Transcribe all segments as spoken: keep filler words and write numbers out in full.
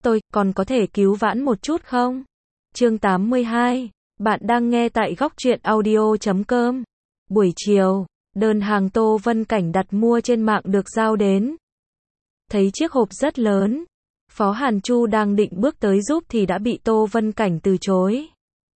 Tôi, còn có thể cứu vãn một chút không? Chương tám mươi hai. Bạn đang nghe tại góc truyện audio chấm com. Buổi chiều, đơn hàng Tô Vân Cảnh đặt mua trên mạng được giao đến. Thấy chiếc hộp rất lớn, Phó Hàn Chu đang định bước tới giúp thì đã bị Tô Vân Cảnh từ chối.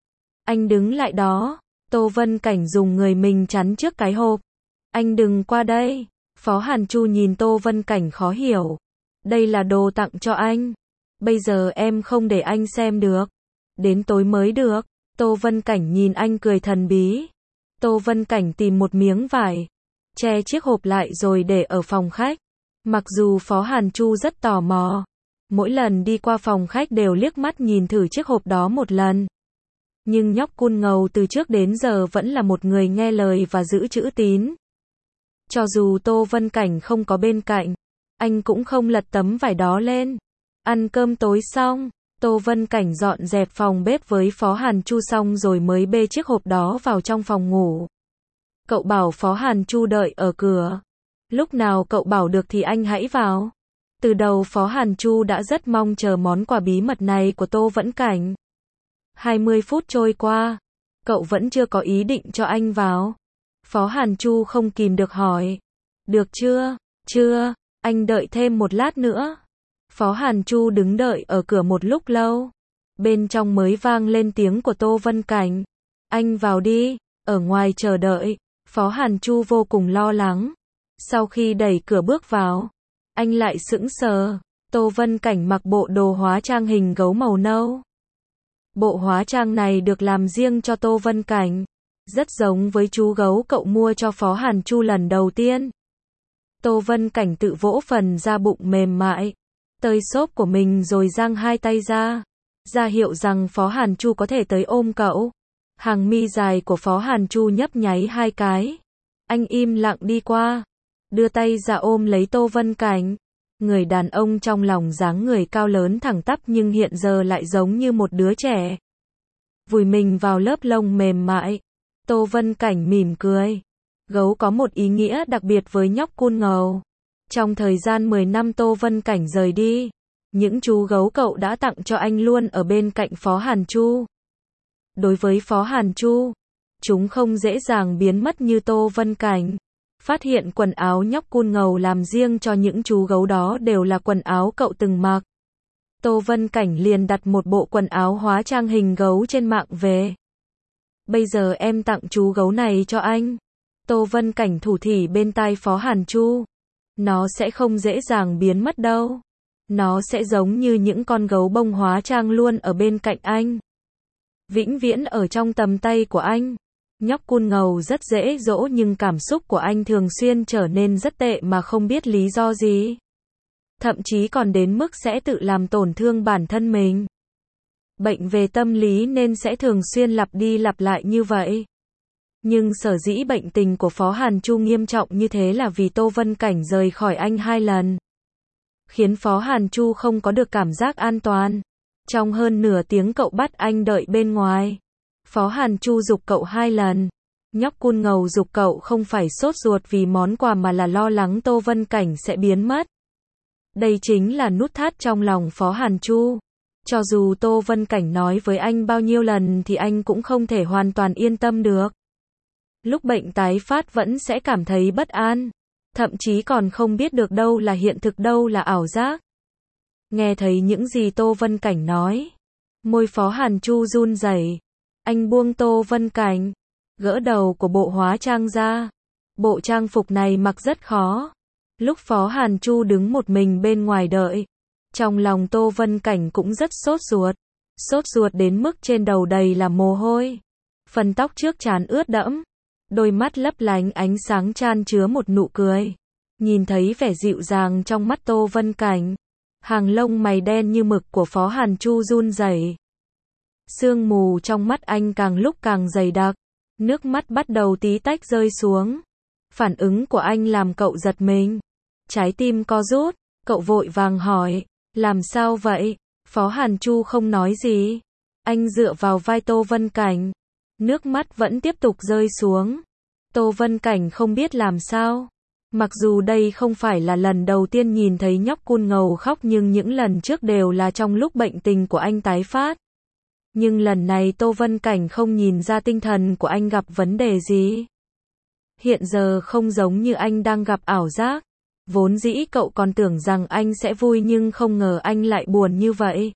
Anh đứng lại đó, Tô Vân Cảnh dùng người mình chắn trước cái hộp. Anh đừng qua đây. Phó Hàn Chu nhìn Tô Vân Cảnh khó hiểu. Đây là đồ tặng cho anh. Bây giờ em không để anh xem được. Đến tối mới được. Tô Vân Cảnh nhìn anh cười thần bí. Tô Vân Cảnh tìm một miếng vải, che chiếc hộp lại rồi để ở phòng khách. Mặc dù Phó Hàn Chu rất tò mò, mỗi lần đi qua phòng khách đều liếc mắt nhìn thử chiếc hộp đó một lần. Nhưng nhóc Cun Ngầu từ trước đến giờ vẫn là một người nghe lời và giữ chữ tín. Cho dù Tô Vân Cảnh không có bên cạnh, anh cũng không lật tấm vải đó lên. Ăn cơm tối xong, Tô Vân Cảnh dọn dẹp phòng bếp với Phó Hàn Chu xong rồi mới bê chiếc hộp đó vào trong phòng ngủ. Cậu bảo Phó Hàn Chu đợi ở cửa. Lúc nào cậu bảo được thì anh hãy vào. Từ đầu Phó Hàn Chu đã rất mong chờ món quà bí mật này của Tô Vân Cảnh. hai mươi phút trôi qua, cậu vẫn chưa có ý định cho anh vào. Phó Hàn Chu không kìm được hỏi. Được chưa? Chưa, anh đợi thêm một lát nữa. Phó Hàn Chu đứng đợi ở cửa một lúc lâu. Bên trong mới vang lên tiếng của Tô Vân Cảnh. Anh vào đi. Ở ngoài chờ đợi, Phó Hàn Chu vô cùng lo lắng. Sau khi đẩy cửa bước vào, anh lại sững sờ. Tô Vân Cảnh mặc bộ đồ hóa trang hình gấu màu nâu. Bộ hóa trang này được làm riêng cho Tô Vân Cảnh. Rất giống với chú gấu cậu mua cho Phó Hàn Chu lần đầu tiên. Tô Vân Cảnh tự vỗ phần da bụng mềm mại, tơi xốp của mình rồi giang hai tay ra, ra hiệu rằng Phó Hàn Chu có thể tới ôm cậu. Hàng mi dài của Phó Hàn Chu nhấp nháy hai cái. Anh im lặng đi qua, đưa tay ra ôm lấy Tô Vân Cảnh. Người đàn ông trong lòng dáng người cao lớn thẳng tắp nhưng hiện giờ lại giống như một đứa trẻ. Vùi mình vào lớp lông mềm mại. Tô Vân Cảnh mỉm cười. Gấu có một ý nghĩa đặc biệt với nhóc Cun Ngầu. Trong thời gian mười năm Tô Vân Cảnh rời đi, những chú gấu cậu đã tặng cho anh luôn ở bên cạnh Phó Hàn Chu. Đối với Phó Hàn Chu, chúng không dễ dàng biến mất như Tô Vân Cảnh. Phát hiện quần áo nhóc Cun Ngầu làm riêng cho những chú gấu đó đều là quần áo cậu từng mặc. Tô Vân Cảnh liền đặt một bộ quần áo hóa trang hình gấu trên mạng về. Bây giờ em tặng chú gấu này cho anh. Tô Vân Cảnh thủ thỉ bên tai Phó Hàn Chu. Nó sẽ không dễ dàng biến mất đâu. Nó sẽ giống như những con gấu bông hóa trang luôn ở bên cạnh anh. Vĩnh viễn ở trong tầm tay của anh. Nhóc Cun Ngầu rất dễ dỗ nhưng cảm xúc của anh thường xuyên trở nên rất tệ mà không biết lý do gì. Thậm chí còn đến mức sẽ tự làm tổn thương bản thân mình. Bệnh về tâm lý nên sẽ thường xuyên lặp đi lặp lại như vậy. Nhưng sở dĩ bệnh tình của Phó Hàn Chu nghiêm trọng như thế là vì Tô Vân Cảnh rời khỏi anh hai lần. Khiến Phó Hàn Chu không có được cảm giác an toàn. Trong hơn nửa tiếng cậu bắt anh đợi bên ngoài. Phó Hàn Chu giục cậu hai lần. Nhóc Cun Ngầu giục cậu không phải sốt ruột vì món quà mà là lo lắng Tô Vân Cảnh sẽ biến mất. Đây chính là nút thắt trong lòng Phó Hàn Chu. Cho dù Tô Vân Cảnh nói với anh bao nhiêu lần thì anh cũng không thể hoàn toàn yên tâm được. Lúc bệnh tái phát vẫn sẽ cảm thấy bất an. Thậm chí còn không biết được đâu là hiện thực đâu là ảo giác. Nghe thấy những gì Tô Vân Cảnh nói, môi Phó Hàn Chu run rẩy. Anh buông Tô Vân Cảnh, gỡ đầu của bộ hóa trang ra. Bộ trang phục này mặc rất khó. Lúc Phó Hàn Chu đứng một mình bên ngoài đợi, trong lòng Tô Vân Cảnh cũng rất sốt ruột. Sốt ruột đến mức trên đầu đầy là mồ hôi. Phần tóc trước trán ướt đẫm. Đôi mắt lấp lánh ánh sáng chan chứa một nụ cười. Nhìn thấy vẻ dịu dàng trong mắt Tô Vân Cảnh, hàng lông mày đen như mực của Phó Hàn Chu run rẩy. Sương mù trong mắt anh càng lúc càng dày đặc. Nước mắt bắt đầu tí tách rơi xuống. Phản ứng của anh làm cậu giật mình. Trái tim co rút, cậu vội vàng hỏi. Làm sao vậy? Phó Hàn Chu không nói gì. Anh dựa vào vai Tô Vân Cảnh. Nước mắt vẫn tiếp tục rơi xuống. Tô Vân Cảnh không biết làm sao. Mặc dù đây không phải là lần đầu tiên nhìn thấy nhóc Kun Ngầu khóc nhưng những lần trước đều là trong lúc bệnh tình của anh tái phát. Nhưng lần này Tô Vân Cảnh không nhìn ra tinh thần của anh gặp vấn đề gì. Hiện giờ không giống như anh đang gặp ảo giác. Vốn dĩ cậu còn tưởng rằng anh sẽ vui nhưng không ngờ anh lại buồn như vậy.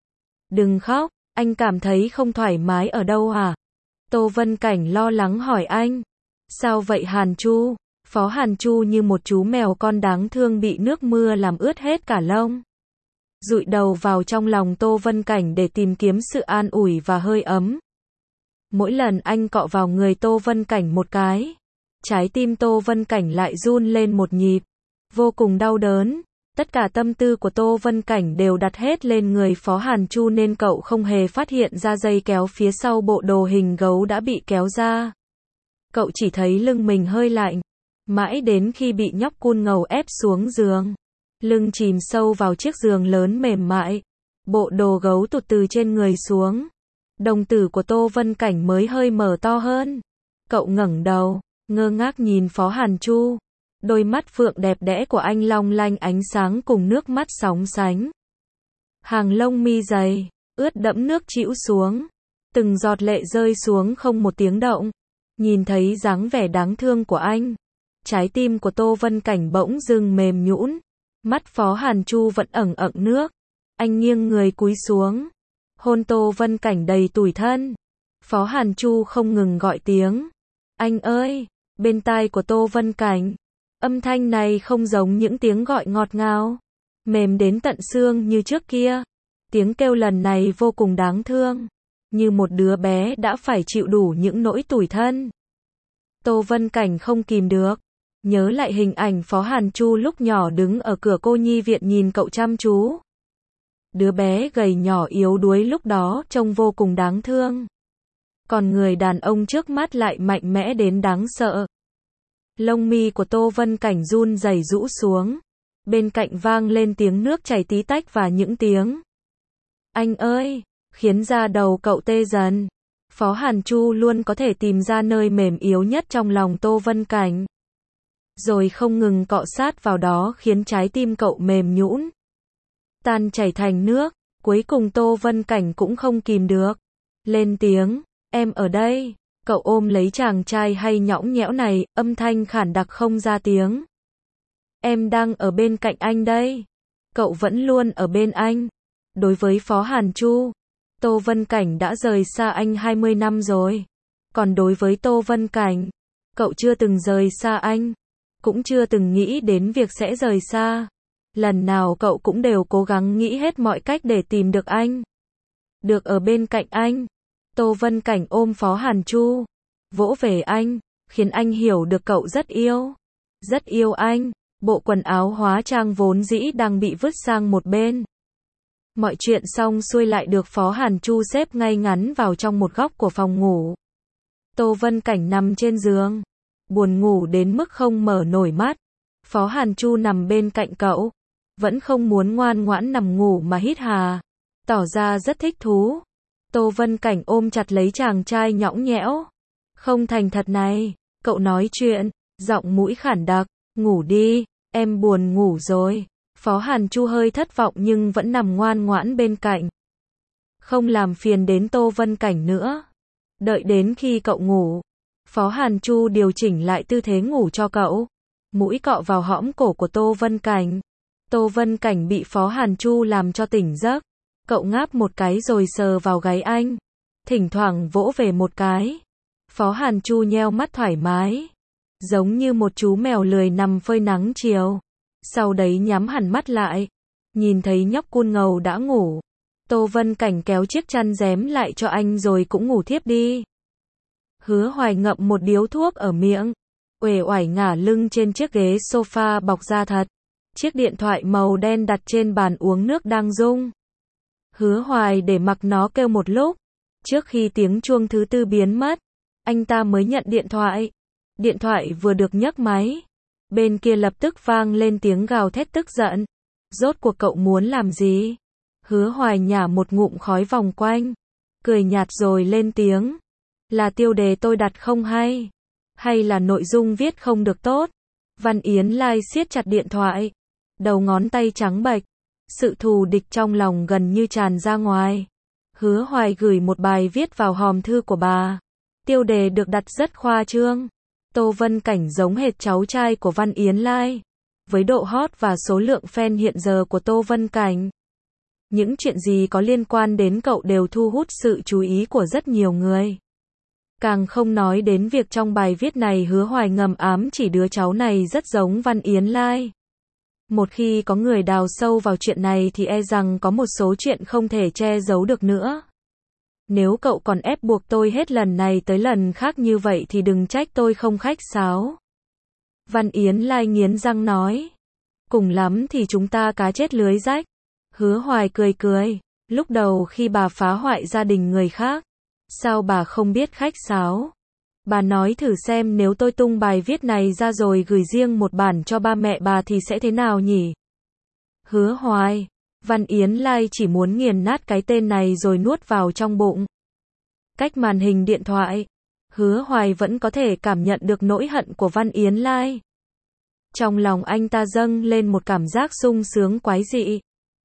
Đừng khóc, anh cảm thấy không thoải mái ở đâu hả? Tô Vân Cảnh lo lắng hỏi anh. Sao vậy Hàn Chu? Phó Hàn Chu như một chú mèo con đáng thương bị nước mưa làm ướt hết cả lông. Dụi đầu vào trong lòng Tô Vân Cảnh để tìm kiếm sự an ủi và hơi ấm. Mỗi lần anh cọ vào người Tô Vân Cảnh một cái, trái tim Tô Vân Cảnh lại run lên một nhịp, vô cùng đau đớn. Tất cả tâm tư của Tô Vân Cảnh đều đặt hết lên người Phó Hàn Chu nên cậu không hề phát hiện ra dây kéo phía sau bộ đồ hình gấu đã bị kéo ra. Cậu chỉ thấy lưng mình hơi lạnh, mãi đến khi bị nhóc Kun Ngầu ép xuống giường. Lưng chìm sâu vào chiếc giường lớn mềm mại, bộ đồ gấu tụt từ trên người xuống. Đồng tử của Tô Vân Cảnh mới hơi mở to hơn. Cậu ngẩng đầu, ngơ ngác nhìn Phó Hàn Chu. Đôi mắt phượng đẹp đẽ của anh long lanh ánh sáng cùng nước mắt sóng sánh. Hàng lông mi dày, ướt đẫm nước trĩu xuống. Từng giọt lệ rơi xuống không một tiếng động. Nhìn thấy dáng vẻ đáng thương của anh, trái tim của Tô Vân Cảnh bỗng dưng mềm nhũn. Mắt Phó Hàn Chu vẫn ẩn ẩn nước. Anh nghiêng người cúi xuống, hôn Tô Vân Cảnh đầy tủi thân. Phó Hàn Chu không ngừng gọi tiếng. Anh ơi! Bên tai của Tô Vân Cảnh. Âm thanh này không giống những tiếng gọi ngọt ngào, mềm đến tận xương như trước kia. Tiếng kêu lần này vô cùng đáng thương, như một đứa bé đã phải chịu đủ những nỗi tủi thân. Tô Vân Cảnh không kìm được, nhớ lại hình ảnh Phó Hàn Chu lúc nhỏ đứng ở cửa cô nhi viện nhìn cậu chăm chú. Đứa bé gầy nhỏ yếu đuối lúc đó trông vô cùng đáng thương. Còn người đàn ông trước mắt lại mạnh mẽ đến đáng sợ. Lông mi của Tô Vân Cảnh run rẩy rũ xuống. Bên cạnh vang lên tiếng nước chảy tí tách và những tiếng anh ơi, khiến da đầu cậu tê dần. Phó Hàn Chu luôn có thể tìm ra nơi mềm yếu nhất trong lòng Tô Vân Cảnh, rồi không ngừng cọ sát vào đó khiến trái tim cậu mềm nhũn, tan chảy thành nước. Cuối cùng Tô Vân Cảnh cũng không kìm được, lên tiếng, em ở đây. Cậu ôm lấy chàng trai hay nhõng nhẽo này, âm thanh khản đặc không ra tiếng. Em đang ở bên cạnh anh đây. Cậu vẫn luôn ở bên anh. Đối với Phó Hàn Chu, Tô Vân Cảnh đã rời xa anh hai mươi năm rồi. Còn đối với Tô Vân Cảnh, cậu chưa từng rời xa anh, cũng chưa từng nghĩ đến việc sẽ rời xa. Lần nào cậu cũng đều cố gắng nghĩ hết mọi cách để tìm được anh, được ở bên cạnh anh. Tô Vân Cảnh ôm Phó Hàn Chu, vỗ về anh, khiến anh hiểu được cậu rất yêu, rất yêu anh. Bộ quần áo hóa trang vốn dĩ đang bị vứt sang một bên. Mọi chuyện xong xuôi lại được Phó Hàn Chu xếp ngay ngắn vào trong một góc của phòng ngủ. Tô Vân Cảnh nằm trên giường, buồn ngủ đến mức không mở nổi mắt. Phó Hàn Chu nằm bên cạnh cậu, vẫn không muốn ngoan ngoãn nằm ngủ mà hít hà, tỏ ra rất thích thú. Tô Vân Cảnh ôm chặt lấy chàng trai nhõng nhẽo. Không thành thật này, cậu nói chuyện, giọng mũi khản đặc, ngủ đi, em buồn ngủ rồi. Phó Hàn Chu hơi thất vọng nhưng vẫn nằm ngoan ngoãn bên cạnh, không làm phiền đến Tô Vân Cảnh nữa. Đợi đến khi cậu ngủ, Phó Hàn Chu điều chỉnh lại tư thế ngủ cho cậu, mũi cọ vào hõm cổ của Tô Vân Cảnh. Tô Vân Cảnh bị Phó Hàn Chu làm cho tỉnh giấc. Cậu ngáp một cái rồi sờ vào gáy anh, thỉnh thoảng vỗ về một cái. Phó Hàn Chu nheo mắt thoải mái, giống như một chú mèo lười nằm phơi nắng chiều. Sau đấy nhắm hẳn mắt lại, nhìn thấy nhóc Kun Ngầu đã ngủ. Tô Vân Cảnh kéo chiếc chăn rém lại cho anh rồi cũng ngủ thiếp đi. Hứa Hoài ngậm một điếu thuốc ở miệng, uể oải ngả lưng trên chiếc ghế sofa bọc da thật. Chiếc điện thoại màu đen đặt trên bàn uống nước đang rung. Hứa Hoài để mặc nó kêu một lúc, trước khi tiếng chuông thứ tư biến mất, anh ta mới nhận điện thoại. Điện thoại vừa được nhấc máy, bên kia lập tức vang lên tiếng gào thét tức giận. Rốt cuộc cậu muốn làm gì? Hứa Hoài nhả một ngụm khói vòng quanh, cười nhạt rồi lên tiếng. Là tiêu đề tôi đặt không hay? Hay là nội dung viết không được tốt? Văn Yến Lai siết chặt điện thoại. Đầu ngón tay trắng bệch. Sự thù địch trong lòng gần như tràn ra ngoài. Hứa Hoài gửi một bài viết vào hòm thư của bà. Tiêu đề được đặt rất khoa trương. Tô Vân Cảnh giống hệt cháu trai của Văn Yến Lai. Với độ hot và số lượng fan hiện giờ của Tô Vân Cảnh, những chuyện gì có liên quan đến cậu đều thu hút sự chú ý của rất nhiều người. Càng không nói đến việc trong bài viết này Hứa Hoài ngầm ám chỉ đứa cháu này rất giống Văn Yến Lai. Một khi có người đào sâu vào chuyện này thì e rằng có một số chuyện không thể che giấu được nữa. Nếu cậu còn ép buộc tôi hết lần này tới lần khác như vậy thì đừng trách tôi không khách sáo. Văn Yến Lai nghiến răng nói. Cùng lắm thì chúng ta cá chết lưới rách. Hứa Hoài cười cười. Lúc đầu khi bà phá hoại gia đình người khác, sao bà không biết khách sáo? Bà nói thử xem nếu tôi tung bài viết này ra rồi gửi riêng một bản cho ba mẹ bà thì sẽ thế nào nhỉ? Hứa Hoài. Văn Yến Lai chỉ muốn nghiền nát cái tên này rồi nuốt vào trong bụng. Cách màn hình điện thoại, Hứa Hoài vẫn có thể cảm nhận được nỗi hận của Văn Yến Lai. Trong lòng anh ta dâng lên một cảm giác sung sướng quái dị.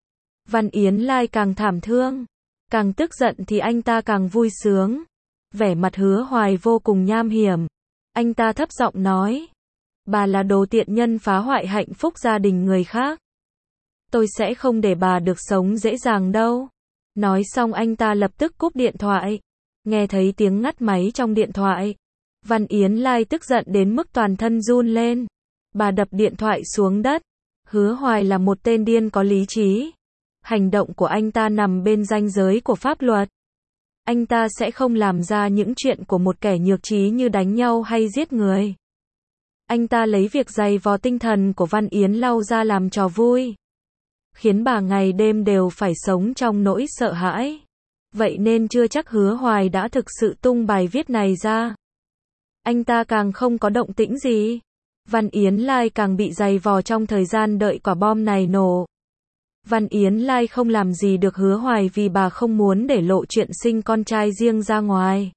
Văn Yến Lai càng thảm thương, càng tức giận thì anh ta càng vui sướng. Vẻ mặt Hứa Hoài vô cùng nham hiểm. Anh ta thấp giọng nói. Bà là đồ tiện nhân phá hoại hạnh phúc gia đình người khác. Tôi sẽ không để bà được sống dễ dàng đâu. Nói xong anh ta lập tức cúp điện thoại. Nghe thấy tiếng ngắt máy trong điện thoại, Văn Yến Lai tức giận đến mức toàn thân run lên. Bà đập điện thoại xuống đất. Hứa Hoài là một tên điên có lý trí. Hành động của anh ta nằm bên ranh giới của pháp luật. Anh ta sẽ không làm ra những chuyện của một kẻ nhược trí như đánh nhau hay giết người. Anh ta lấy việc giày vò tinh thần của Văn Yến Lau ra làm trò vui, khiến bà ngày đêm đều phải sống trong nỗi sợ hãi. Vậy nên chưa chắc Hứa Hoài đã thực sự tung bài viết này ra. Anh ta càng không có động tĩnh gì. Văn Yến Lai càng bị giày vò trong thời gian đợi quả bom này nổ. Văn Yến Lai không làm gì được Hứa Hoài vì bà không muốn để lộ chuyện sinh con trai riêng ra ngoài.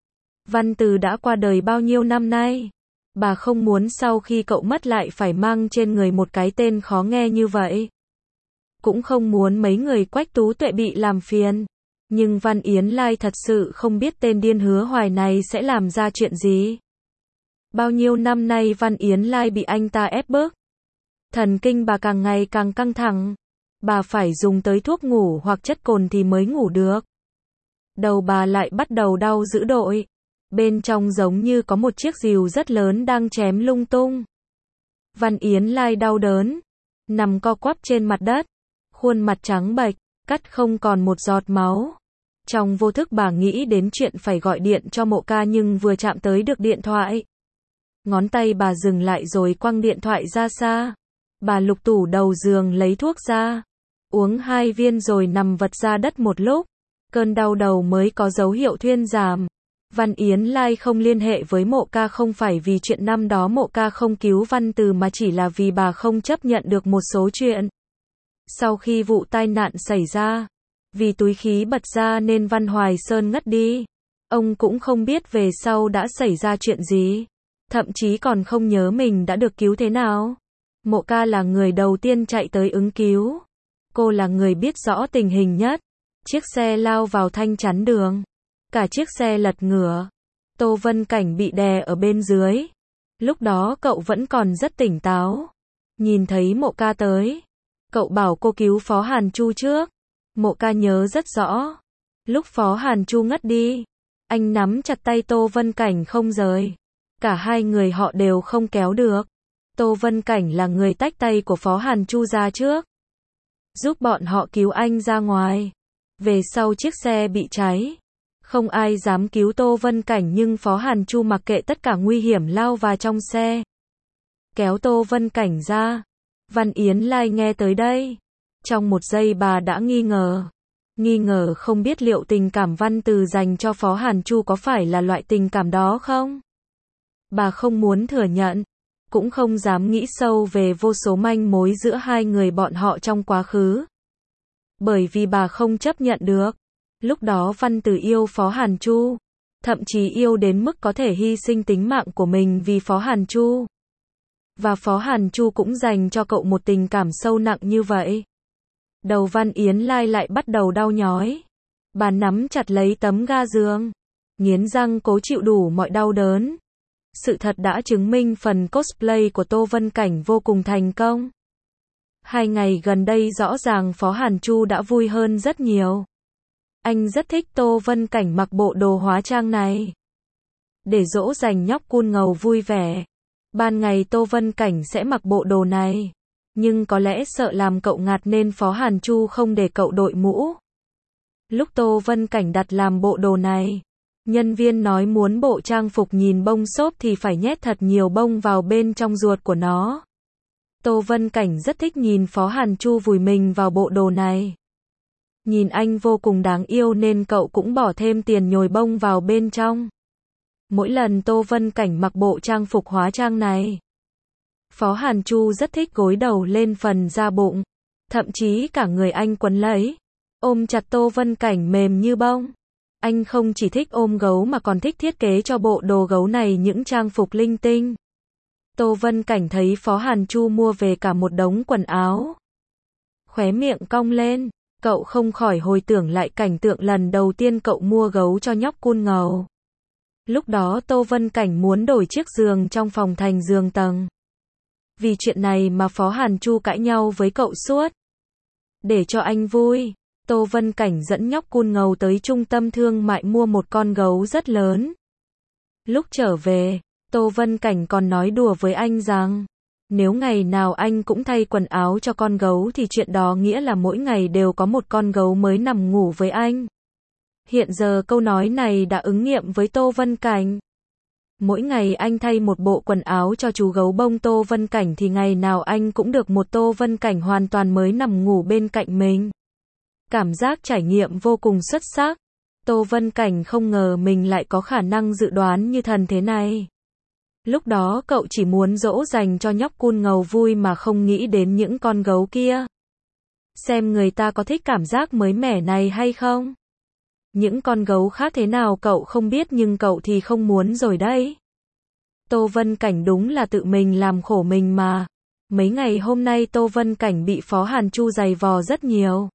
Văn Từ đã qua đời bao nhiêu năm nay. Bà không muốn sau khi cậu mất lại phải mang trên người một cái tên khó nghe như vậy. Cũng không muốn mấy người Quách Tú Tuệ bị làm phiền. Nhưng Văn Yến Lai thật sự không biết tên điên Hứa Hoài này sẽ làm ra chuyện gì. Bao nhiêu năm nay Văn Yến Lai bị anh ta ép bức. Thần kinh bà càng ngày càng căng thẳng. Bà phải dùng tới thuốc ngủ hoặc chất cồn thì mới ngủ được. Đầu bà lại bắt đầu đau dữ dội. Bên trong giống như có một chiếc rìu rất lớn đang chém lung tung. Văn Yến Lai đau đớn, nằm co quắp trên mặt đất, khuôn mặt trắng bệch, cắt không còn một giọt máu. Trong vô thức bà nghĩ đến chuyện phải gọi điện cho Mộ Ca nhưng vừa chạm tới được điện thoại, ngón tay bà dừng lại rồi quăng điện thoại ra xa. Bà lục tủ đầu giường lấy thuốc ra, uống hai viên rồi nằm vật ra đất một lúc. Cơn đau đầu mới có dấu hiệu thuyên giảm. Văn Yến Lai không liên hệ với Mộ Ca không phải vì chuyện năm đó Mộ Ca không cứu Văn Từ mà chỉ là vì bà không chấp nhận được một số chuyện. Sau khi vụ tai nạn xảy ra, vì túi khí bật ra nên Văn Hoài Sơn ngất đi. Ông cũng không biết về sau đã xảy ra chuyện gì. Thậm chí còn không nhớ mình đã được cứu thế nào. Mộ Ca là người đầu tiên chạy tới ứng cứu. Cô là người biết rõ tình hình nhất. Chiếc xe lao vào thanh chắn đường. Cả chiếc xe lật ngửa. Tô Vân Cảnh bị đè ở bên dưới. Lúc đó cậu vẫn còn rất tỉnh táo. Nhìn thấy Mộ Ca tới, cậu bảo cô cứu Phó Hàn Chu trước. Mộ Ca nhớ rất rõ. Lúc Phó Hàn Chu ngất đi, anh nắm chặt tay Tô Vân Cảnh không rời. Cả hai người họ đều không kéo được. Tô Vân Cảnh là người tách tay của Phó Hàn Chu ra trước, giúp bọn họ cứu anh ra ngoài. Về sau chiếc xe bị cháy, không ai dám cứu Tô Vân Cảnh nhưng Phó Hàn Chu mặc kệ tất cả nguy hiểm lao vào trong xe, kéo Tô Vân Cảnh ra. Văn Yến Lai nghe tới đây, trong một giây bà đã nghi ngờ. Nghi ngờ không biết liệu tình cảm Văn Từ dành cho Phó Hàn Chu có phải là loại tình cảm đó không? Bà không muốn thừa nhận, cũng không dám nghĩ sâu về vô số manh mối giữa hai người bọn họ trong quá khứ. Bởi vì bà không chấp nhận được. Lúc đó Văn Từ yêu Phó Hàn Chu, thậm chí yêu đến mức có thể hy sinh tính mạng của mình vì Phó Hàn Chu. Và Phó Hàn Chu cũng dành cho cậu một tình cảm sâu nặng như vậy. Đầu Văn Yến Lai lại bắt đầu đau nhói. Bà nắm chặt lấy tấm ga giường, nghiến răng cố chịu đủ mọi đau đớn. Sự thật đã chứng minh phần cosplay của Tô Vân Cảnh vô cùng thành công. Hai ngày gần đây rõ ràng Phó Hàn Chu đã vui hơn rất nhiều. Anh rất thích Tô Vân Cảnh mặc bộ đồ hóa trang này. Để dỗ dành nhóc cun ngầu vui vẻ, ban ngày Tô Vân Cảnh sẽ mặc bộ đồ này. Nhưng có lẽ sợ làm cậu ngạt nên Phó Hàn Chu không để cậu đội mũ. Lúc Tô Vân Cảnh đặt làm bộ đồ này, nhân viên nói muốn bộ trang phục nhìn bông xốp thì phải nhét thật nhiều bông vào bên trong ruột của nó. Tô Vân Cảnh rất thích nhìn Phó Hàn Chu vùi mình vào bộ đồ này. Nhìn anh vô cùng đáng yêu nên cậu cũng bỏ thêm tiền nhồi bông vào bên trong. Mỗi lần Tô Vân Cảnh mặc bộ trang phục hóa trang này, Phó Hàn Chu rất thích gối đầu lên phần da bụng. Thậm chí cả người anh quấn lấy, ôm chặt Tô Vân Cảnh mềm như bông. Anh không chỉ thích ôm gấu mà còn thích thiết kế cho bộ đồ gấu này những trang phục linh tinh. Tô Vân Cảnh thấy Phó Hàn Chu mua về cả một đống quần áo. Khóe miệng cong lên, cậu không khỏi hồi tưởng lại cảnh tượng lần đầu tiên cậu mua gấu cho nhóc cun ngầu. Lúc đó Tô Vân Cảnh muốn đổi chiếc giường trong phòng thành giường tầng. Vì chuyện này mà Phó Hàn Chu cãi nhau với cậu suốt. Để cho anh vui, Tô Vân Cảnh dẫn nhóc cun ngầu tới trung tâm thương mại mua một con gấu rất lớn. Lúc trở về, Tô Vân Cảnh còn nói đùa với anh rằng, nếu ngày nào anh cũng thay quần áo cho con gấu thì chuyện đó nghĩa là mỗi ngày đều có một con gấu mới nằm ngủ với anh. Hiện giờ câu nói này đã ứng nghiệm với Tô Vân Cảnh. Mỗi ngày anh thay một bộ quần áo cho chú gấu bông Tô Vân Cảnh thì ngày nào anh cũng được một Tô Vân Cảnh hoàn toàn mới nằm ngủ bên cạnh mình. Cảm giác trải nghiệm vô cùng xuất sắc. Tô Vân Cảnh không ngờ mình lại có khả năng dự đoán như thần thế này. Lúc đó cậu chỉ muốn dỗ dành cho nhóc cun ngầu vui mà không nghĩ đến những con gấu kia. Xem người ta có thích cảm giác mới mẻ này hay không? Những con gấu khác thế nào cậu không biết nhưng cậu thì không muốn rồi đấy. Tô Vân Cảnh đúng là tự mình làm khổ mình mà. Mấy ngày hôm nay Tô Vân Cảnh bị Phó Hàn Chu giày vò rất nhiều.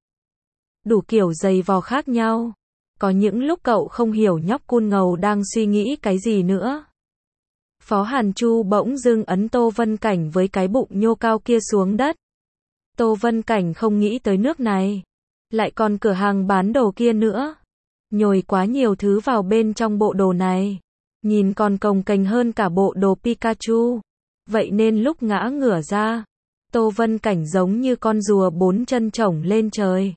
Đủ kiểu giày vò khác nhau. Có những lúc cậu không hiểu nhóc cun ngầu đang suy nghĩ cái gì nữa. Phó Hàn Chu bỗng dưng ấn Tô Vân Cảnh với cái bụng nhô cao kia xuống đất. Tô Vân Cảnh không nghĩ tới nước này. Lại còn cửa hàng bán đồ kia nữa. Nhồi quá nhiều thứ vào bên trong bộ đồ này. Nhìn còn cồng kềnh hơn cả bộ đồ Pikachu. Vậy nên lúc ngã ngửa ra, Tô Vân Cảnh giống như con rùa bốn chân chổng lên trời.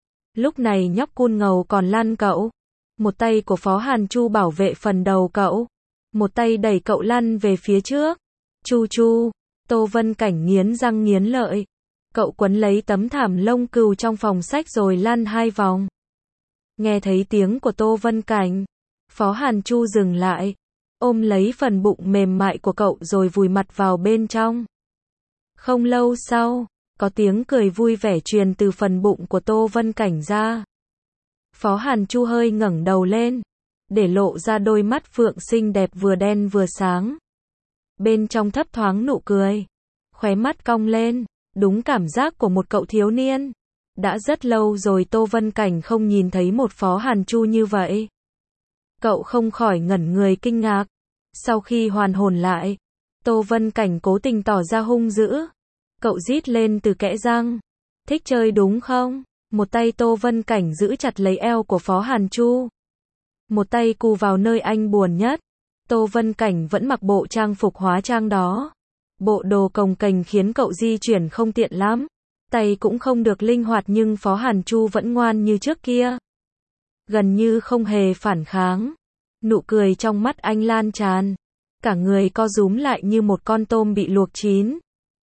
Lúc này nhóc cun ngầu còn lăn cậu. Một tay của Phó Hàn Chu bảo vệ phần đầu cậu. Một tay đẩy cậu lăn về phía trước. Chu chu, Tô Vân Cảnh nghiến răng nghiến lợi. Cậu quấn lấy tấm thảm lông cừu trong phòng sách rồi lăn hai vòng. Nghe thấy tiếng của Tô Vân Cảnh, Phó Hàn Chu dừng lại, ôm lấy phần bụng mềm mại của cậu rồi vùi mặt vào bên trong. Không lâu sau, có tiếng cười vui vẻ truyền từ phần bụng của Tô Vân Cảnh ra. Phó Hàn Chu hơi ngẩng đầu lên, để lộ ra đôi mắt phượng xinh đẹp vừa đen vừa sáng. Bên trong thấp thoáng nụ cười, khóe mắt cong lên, đúng cảm giác của một cậu thiếu niên. Đã rất lâu rồi Tô Vân Cảnh không nhìn thấy một Phó Hàn Chu như vậy. Cậu không khỏi ngẩn người kinh ngạc. Sau khi hoàn hồn lại, Tô Vân Cảnh cố tình tỏ ra hung dữ. Cậu rít lên từ kẽ răng. Thích chơi đúng không? Một tay Tô Vân Cảnh giữ chặt lấy eo của Phó Hàn Chu. Một tay cù vào nơi anh buồn nhất. Tô Vân Cảnh vẫn mặc bộ trang phục hóa trang đó. Bộ đồ cồng kềnh khiến cậu di chuyển không tiện lắm. Tay cũng không được linh hoạt nhưng Phó Hàn Chu vẫn ngoan như trước kia. Gần như không hề phản kháng. Nụ cười trong mắt anh lan tràn. Cả người co rúm lại như một con tôm bị luộc chín.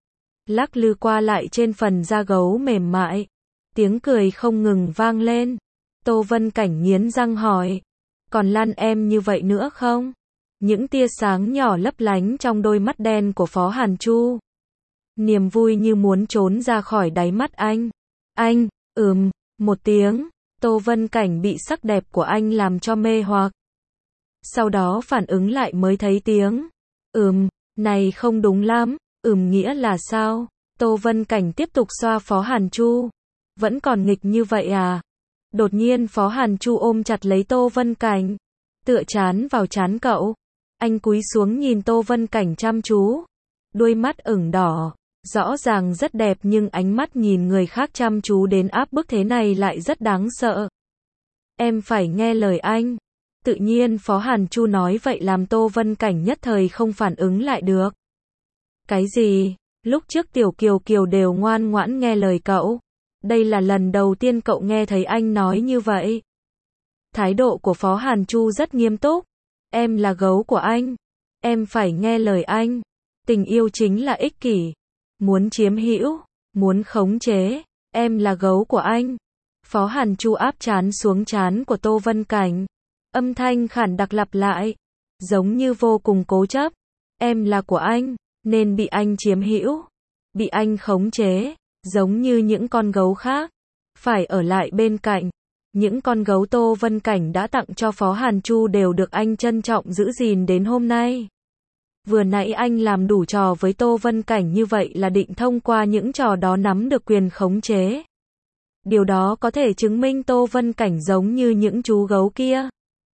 Lắc lư qua lại trên phần da gấu mềm mại. Tiếng cười không ngừng vang lên. Tô Vân Cảnh nghiến răng hỏi. Còn lăn em như vậy nữa không? Những tia sáng nhỏ lấp lánh trong đôi mắt đen của Phó Hàn Chu. Niềm vui như muốn trốn ra khỏi đáy mắt anh. Anh, ừm, một tiếng. Tô Vân Cảnh bị sắc đẹp của anh làm cho mê hoặc. Sau đó phản ứng lại mới thấy tiếng. Ừm, này không đúng lắm. Ừm, nghĩa là sao? Tô Vân Cảnh tiếp tục xoa Phó Hàn Chu. Vẫn còn nghịch như vậy à? Đột nhiên Phó Hàn Chu ôm chặt lấy Tô Vân Cảnh, tựa chán vào chán cậu. Anh cúi xuống nhìn Tô Vân Cảnh chăm chú. Đôi mắt ửng đỏ, rõ ràng rất đẹp nhưng ánh mắt nhìn người khác chăm chú đến áp bức thế này lại rất đáng sợ. Em phải nghe lời anh. Tự nhiên Phó Hàn Chu nói vậy làm Tô Vân Cảnh nhất thời không phản ứng lại được. Cái gì? Lúc trước Tiểu Kiều Kiều đều ngoan ngoãn nghe lời cậu. Đây là lần đầu tiên cậu nghe thấy anh nói như vậy. Thái độ của Phó Hàn Chu rất nghiêm túc. Em là gấu của anh. Em phải nghe lời anh. Tình yêu chính là ích kỷ. Muốn chiếm hữu, muốn khống chế. Em là gấu của anh. Phó Hàn Chu áp trán xuống trán của Tô Vân Cảnh. Âm thanh khản đặc lặp lại. Giống như vô cùng cố chấp. Em là của anh, nên bị anh chiếm hữu. Bị anh khống chế. Giống như những con gấu khác. Phải ở lại bên cạnh. Những con gấu Tô Vân Cảnh đã tặng cho Phó Hàn Chu đều được anh trân trọng giữ gìn đến hôm nay. Vừa nãy anh làm đủ trò với Tô Vân Cảnh như vậy là định thông qua những trò đó nắm được quyền khống chế. Điều đó có thể chứng minh Tô Vân Cảnh giống như những chú gấu kia.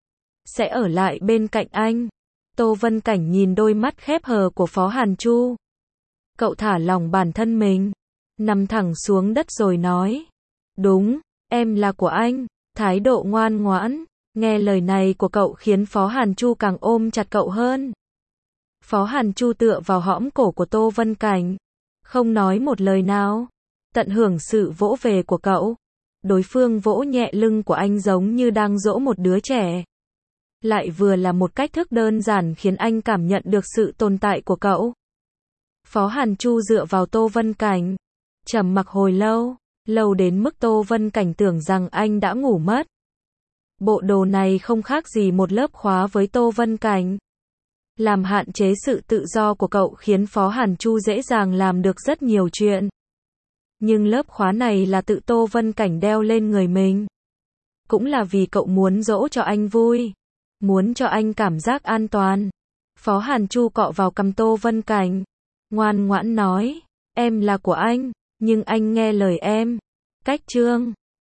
Sẽ ở lại bên cạnh anh. Tô Vân Cảnh nhìn đôi mắt khép hờ của Phó Hàn Chu. Cậu thả lỏng bản thân mình. Nằm thẳng xuống đất rồi nói. Đúng, em là của anh. Thái độ ngoan ngoãn. Nghe lời này của cậu khiến Phó Hàn Chu càng ôm chặt cậu hơn. Phó Hàn Chu tựa vào hõm cổ của Tô Vân Cảnh. Không nói một lời nào. Tận hưởng sự vỗ về của cậu. Đối phương vỗ nhẹ lưng của anh giống như đang dỗ một đứa trẻ. Lại vừa là một cách thức đơn giản khiến anh cảm nhận được sự tồn tại của cậu. Phó Hàn Chu dựa vào Tô Vân Cảnh. Trầm mặc hồi lâu. Lâu đến mức Tô Vân Cảnh tưởng rằng anh đã ngủ mất. Bộ đồ này không khác gì một lớp khóa với Tô Vân Cảnh. Làm hạn chế sự tự do của cậu khiến Phó Hàn Chu dễ dàng làm được rất nhiều chuyện. Nhưng lớp khóa này là tự Tô Vân Cảnh đeo lên người mình. Cũng là vì cậu muốn dỗ cho anh vui. Muốn cho anh cảm giác an toàn. Phó Hàn Chu cọ vào cằm Tô Vân Cảnh. Ngoan ngoãn nói. Em là của anh. Nhưng anh nghe lời em. Cách chương